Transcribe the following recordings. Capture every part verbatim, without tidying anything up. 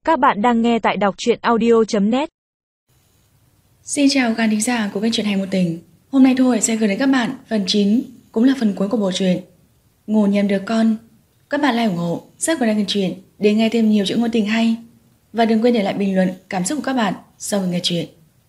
Các bạn đang nghe tại đọc truyện audio chấm net. Xin chào khán thính giả của kênh Truyện Hay Một Tình. Hôm nay Thu Huệ sẽ gửi đến các bạn phần chín, cũng là phần cuối của bộ truyện Ngủ Nhầm Được Con. Các bạn like ủng hộ, subscribe kênh truyện để nghe thêm nhiều chuyện ngôn tình hay. Và đừng quên để lại bình luận cảm xúc của các bạn sau khi nghe truyện.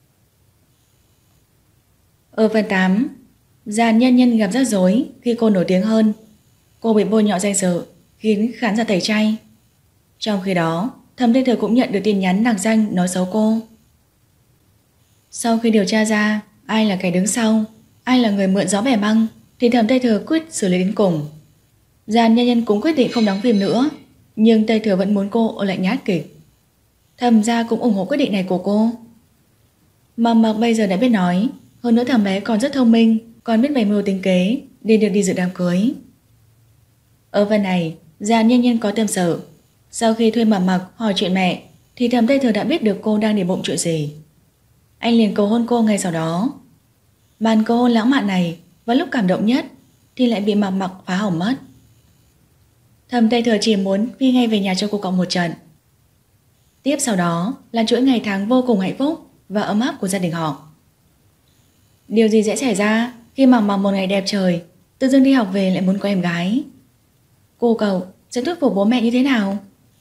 Ở phần tám, Giàn Nhân Nhân gặp rắc rối khi cô nổi tiếng hơn. Cô bị bôi nhọ danh dự khiến khán giả tẩy chay. Trong khi đó, Thẩm Tây Thừa cũng nhận được tin nhắn nặc danh nói xấu cô. Sau khi điều tra ra ai là kẻ đứng sau, ai là người mượn gió bẻ măng, thì Thẩm Tây Thừa quyết xử lý đến cùng. Giàn Nhân Nhân cũng quyết định không đóng phim nữa, nhưng Tây Thừa vẫn muốn cô ở lại nhát kịch. Thẩm gia cũng ủng hộ quyết định này của cô. Mầm Mặc bây giờ đã biết nói, hơn nữa thằng bé còn rất thông minh, còn biết bày mưu tính kế để được đi dự đám cưới. Ở phần này, Giàn Nhân Nhân có tâm sự. Sau khi thuê Mầm Mặc hỏi chuyện mẹ, thì Thẩm Tây Thừa đã biết được cô đang để bụng chuyện gì. Anh liền cầu hôn cô ngay sau đó. Màn cầu hôn lãng mạn này vào lúc cảm động nhất thì lại bị Mầm Mặc phá hỏng mất. Thẩm Tây Thừa chỉ muốn phi ngay về nhà cho cô cậu một trận. Tiếp sau đó là chuỗi ngày tháng vô cùng hạnh phúc và ấm áp của gia đình họ. Điều gì sẽ xảy ra khi Mầm Mặc một ngày đẹp trời tự dưng đi học về lại muốn có em gái? Cô cậu sẽ thuyết phục bố mẹ như thế nào?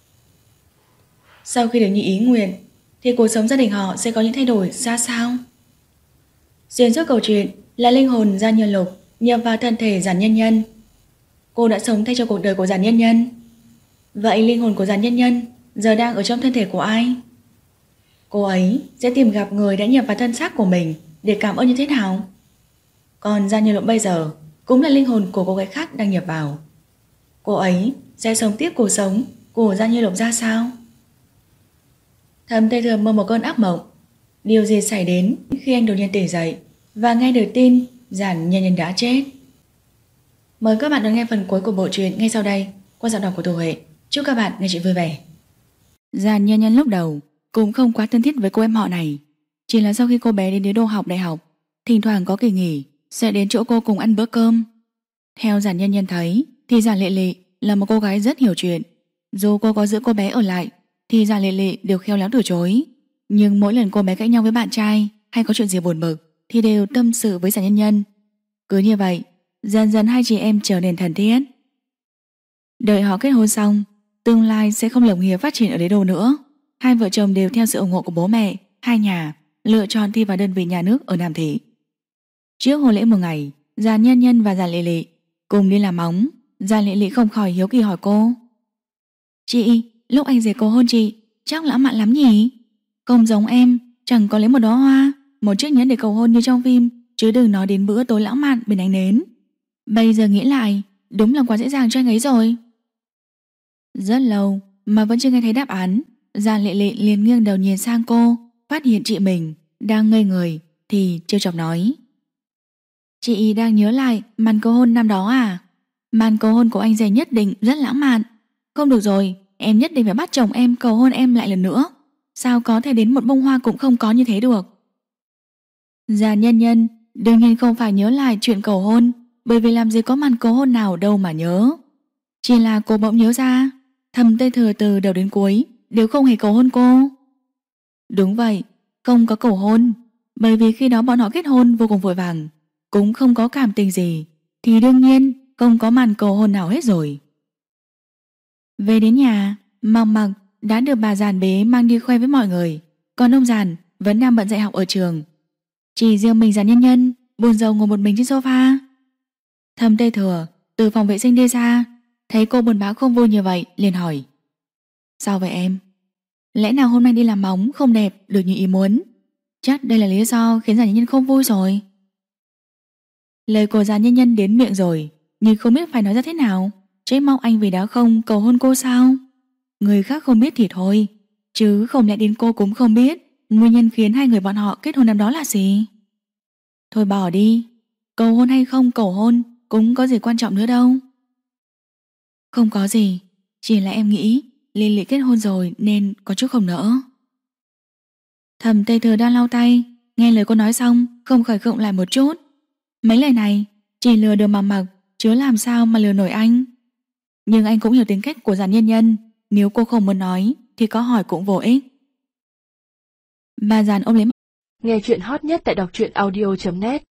Sau khi được như ý nguyện thì cuộc sống gia đình họ sẽ có những thay đổi ra sao? Xuyên suốt câu chuyện là linh hồn Giàn Nhân Lục nhập vào thân thể Giàn Nhân Nhân. Cô đã sống thay cho cuộc đời của Giàn Nhân Nhân. Vậy linh hồn của Giàn Nhân Nhân giờ đang ở trong thân thể của ai? Cô ấy sẽ tìm gặp người đã nhập vào thân xác của mình để cảm ơn như thế nào? Còn Giàn Nhân Lục bây giờ cũng là linh hồn của cô gái khác đang nhập vào. Cô ấy sẽ sống tiếp cuộc sống của Giàn Nhân Lục ra sao? Thẩm Tây Thừa mơ một cơn ác mộng. Điều gì xảy đến khi anh đột nhiên tỉnh dậy và nghe được tin Giàn Nhân Nhân đã chết? Mời các bạn đón nghe phần cuối của bộ truyện ngay sau đây qua giọng đọc của Thu Huệ. Chúc các bạn nghe chuyện vui vẻ. Giàn Nhân Nhân lúc đầu cũng không quá thân thiết với cô em họ này, chỉ là sau khi cô bé đến đế đô học đại học, thỉnh thoảng có kỳ nghỉ sẽ đến chỗ cô cùng ăn bữa cơm. Theo Giàn Nhân Nhân thấy thì Giàn Lệ Lệ là một cô gái rất hiểu chuyện. Dù cô có giữ cô bé ở lại thì Giàn Lệ Lệ đều khéo léo từ chối. Nhưng mỗi lần cô bé cãi nhau với bạn trai hay có chuyện gì buồn bực thì đều tâm sự với Giàn Nhân Nhân. Cứ như vậy, dần dần hai chị em trở nên thân thiết. Đợi họ kết hôn xong, tương lai sẽ không lồng hiệp phát triển ở đế đô nữa. Hai vợ chồng đều theo sự ủng hộ của bố mẹ hai nhà lựa chọn thi vào đơn vị nhà nước ở Nam Thị. Trước hôn lễ một ngày, Giàn Nhân Nhân và Giàn Lệ Lệ cùng đi làm móng. Giàn Lệ Lệ không khỏi hiếu kỳ hỏi cô: "Chị, lúc anh rể cầu hôn chị chắc lãng mạn lắm nhỉ? Không giống em, chẳng có lấy một đóa hoa, một chiếc nhẫn để cầu hôn như trong phim, chứ đừng nói đến bữa tối lãng mạn bên ánh nến. Bây giờ nghĩ lại, đúng là quá dễ dàng cho anh ấy rồi." Rất lâu mà vẫn chưa nghe thấy đáp án, Giàn Lệ Lệ liền nghiêng đầu nhìn sang cô, phát hiện chị mình đang ngây người thì trêu chọc nói: "Chị đang nhớ lại màn cầu hôn năm đó à? Màn cầu hôn của anh rể nhất định rất lãng mạn. Không được rồi, em nhất định phải bắt chồng em cầu hôn em lại lần nữa. Sao có thể đến một bông hoa cũng không có như thế được?" Giàn Nhân Nhân đương nhiên không phải nhớ lại chuyện cầu hôn, bởi vì làm gì có màn cầu hôn nào đâu mà nhớ. Chỉ là cô bỗng nhớ ra Thẩm Tây Thừa từ đầu đến cuối đều không hề cầu hôn cô. Đúng vậy, không có cầu hôn, bởi vì khi đó bọn họ kết hôn vô cùng vội vàng, cũng không có cảm tình gì, thì đương nhiên không có màn cầu hôn nào hết rồi. Về đến nhà, Mầm Mặc đã được bà Giàn bế mang đi khoe với mọi người, còn ông Giàn vẫn đang bận dạy học ở trường. Chỉ riêng mình Giàn Nhân Nhân buồn rầu ngồi một mình trên sofa. Thẩm Tây Thừa từ phòng vệ sinh đi ra, thấy cô buồn bã không vui như vậy liền hỏi: "Sao vậy em? Lẽ nào hôm nay đi làm móng không đẹp được như ý muốn? Chắc đây là lý do khiến Giàn Nhân Nhân không vui rồi." Lời của Giàn Nhân Nhân đến miệng rồi, nhưng không biết phải nói ra thế nào. Trách móc anh vì đã không cầu hôn cô sao? Người khác không biết thì thôi, chứ không lẽ đến cô cũng không biết nguyên nhân khiến hai người bọn họ kết hôn năm đó là gì? Thôi bỏ đi, cầu hôn hay không cầu hôn cũng có gì quan trọng nữa đâu. Không có gì, chỉ là em nghĩ Lê Lệ kết hôn rồi nên có chút không nỡ. Thẩm Tây Thừa đang lau tay, nghe lời cô nói xong không khỏi khựng lại một chút. Mấy lời này chỉ lừa được Mầm Mặc, chứ làm sao mà lừa nổi anh. Nhưng anh cũng hiểu tính cách của Giàn Nhân Nhân, nếu cô không muốn nói thì có hỏi cũng vô ích. Bà Giàn ôm lấy. Nghe chuyện hot nhất tại đọc truyện audio chấm net.